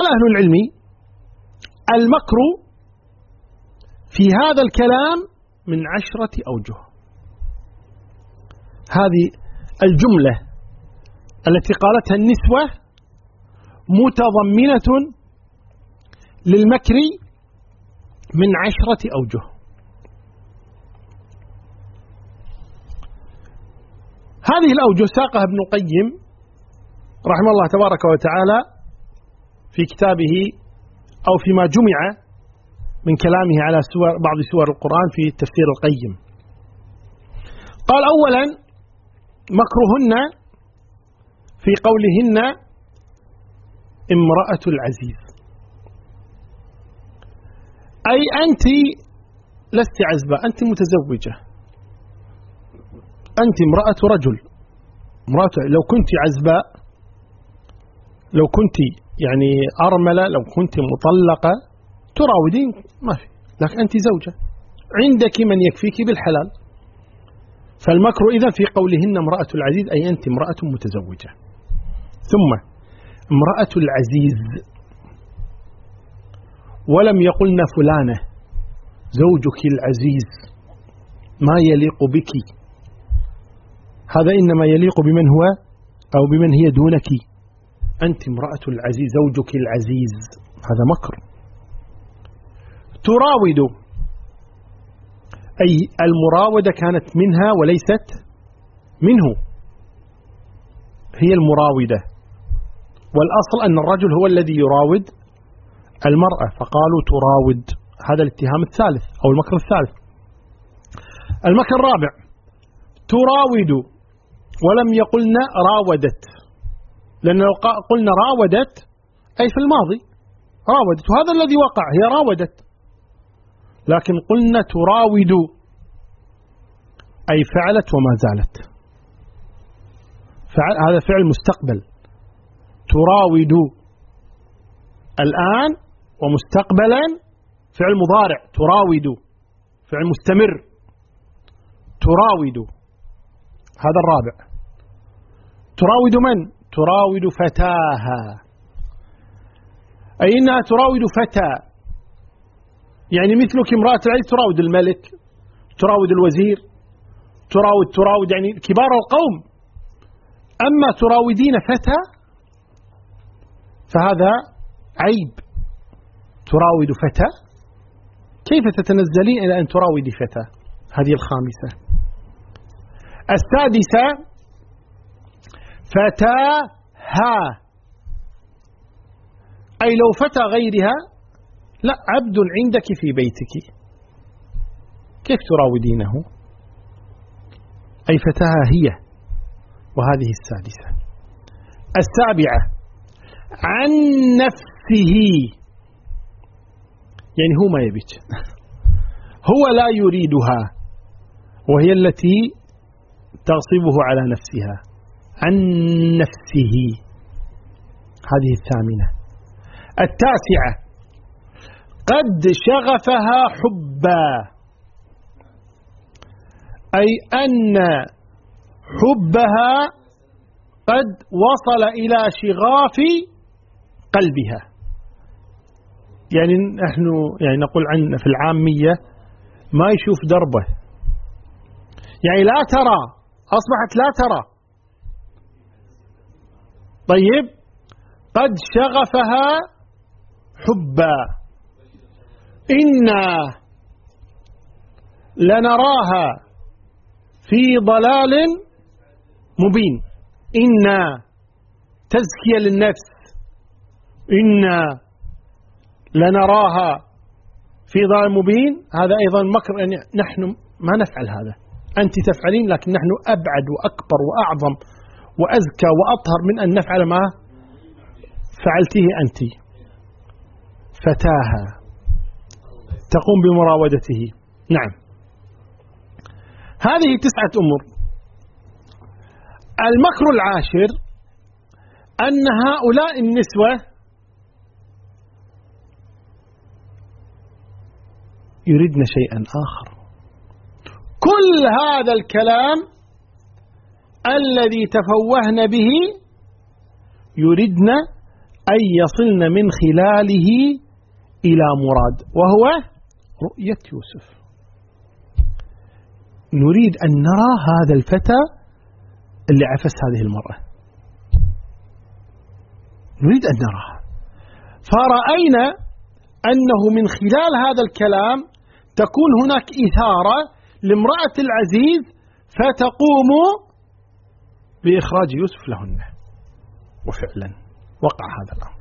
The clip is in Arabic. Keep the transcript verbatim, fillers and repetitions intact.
أهل العلم المكر في هذا الكلام من عشرة أوجه. هذه الجملة التي قالتها النسوة متضمنة للمكر من عشرة أوجه. هذه الأوجه ساقها ابن القيم رحمه الله تبارك وتعالى في كتابه أو فيما جمع من كلامه على سور بعض سور القرآن في تفسير القيم. قال أولا مكرهن في قولهن امرأة العزيز، أي أنت لست عزبة، أنت متزوجة، أنت امرأة رجل، امرأة لو كنت عزباء، لو كنت يعني أرملة، لو كنت مطلقة تراودين ما في، لكن أنت زوجة عندك من يكفيك بالحلال. فالمكر إذا في قولهن امرأة العزيز أي أنت امرأة متزوجة. ثم امرأة العزيز ولم يقلن فلانة زوجك العزيز ما يليق بك، هذا إنما يليق بمن هو أو بمن هي دونك. أنت امرأة العزيز زوجك العزيز، هذا مكر. تراود أي المراودة كانت منها وليست منه، هي المراودة، والأصل أن الرجل هو الذي يراود المرأة، فقالوا تراود. هذا الاتهام الثالث أو المكر الثالث. المكر الرابع تراود ولم يقلنا راودت، لأن لو قلنا راودت أي في الماضي راودت، وهذا الذي وقع، هي راودت، لكن قلنا تراود أي فعلت وما زالت، فعل هذا فعل مستقبل. تراود الآن ومستقبلا فعل مضارع، تراود فعل مستمر، تراود. هذا الرابع. تراود من؟ تراود فتاها، أي إنها تراود فتى، يعني مثلك امرأة العزيز تراود الملك، تراود الوزير، تراود تراود يعني كبار القوم. أما تراودين فتى فهذا عيب. تراود فتى، كيف تتنزلين إلى أن تراودي فتى؟ هذه الخامسة. السادسة فتاها، أي لو فتى غيرها، لا عبد عندك في بيتك كيف تراودينه؟ أي فتاها هي، وهذه السادسة. السابعة عن نفسه، يعني هو ما يبيك هو لا يريدها، وهي التي تغصبه على نفسها. عن نفسه، هذه الثامنة. التاسعة قد شغفها حبا، أي أن حبها قد وصل إلى شغاف قلبها، يعني نحن يعني نقول عن في العامية ما يشوف دربه، يعني لا ترى، أصبحت لا ترى. طيب قد شغفها حبا، إنا لنراها في ضلال مبين. إنا تزكية للنفس، إنا لنراها في ضلال مبين، هذا أيضا مكر، يعني نحن ما نفعل هذا، أنت تفعلين، لكن نحن أبعد وأكبر وأعظم وأزكى وأطهر من أن نفعل ما فعلته أنت. فتاها تقوم بمراودته. نعم، هذه تسعة أمور. المكر العاشر أن هؤلاء النسوة يريدن شيئا آخر. كل هذا الكلام الذي تفوهن به يريدن أي يصلن من خلاله إلى مراد، وهو رؤية يوسف. نريد أن نرى هذا الفتى اللي عفس هذه المرأة، نريد أن نراه. فرأينا أنه من خلال هذا الكلام تكون هناك إثارة لامرأة العزيز فتقوم بإخراج يوسف لهن، وفعلا وقع هذا الأمر.